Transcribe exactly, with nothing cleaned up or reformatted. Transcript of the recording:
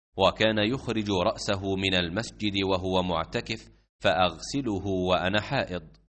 وكان يخرج رأسه من المسجد وهو معتكف فأغسله وأنا حائض.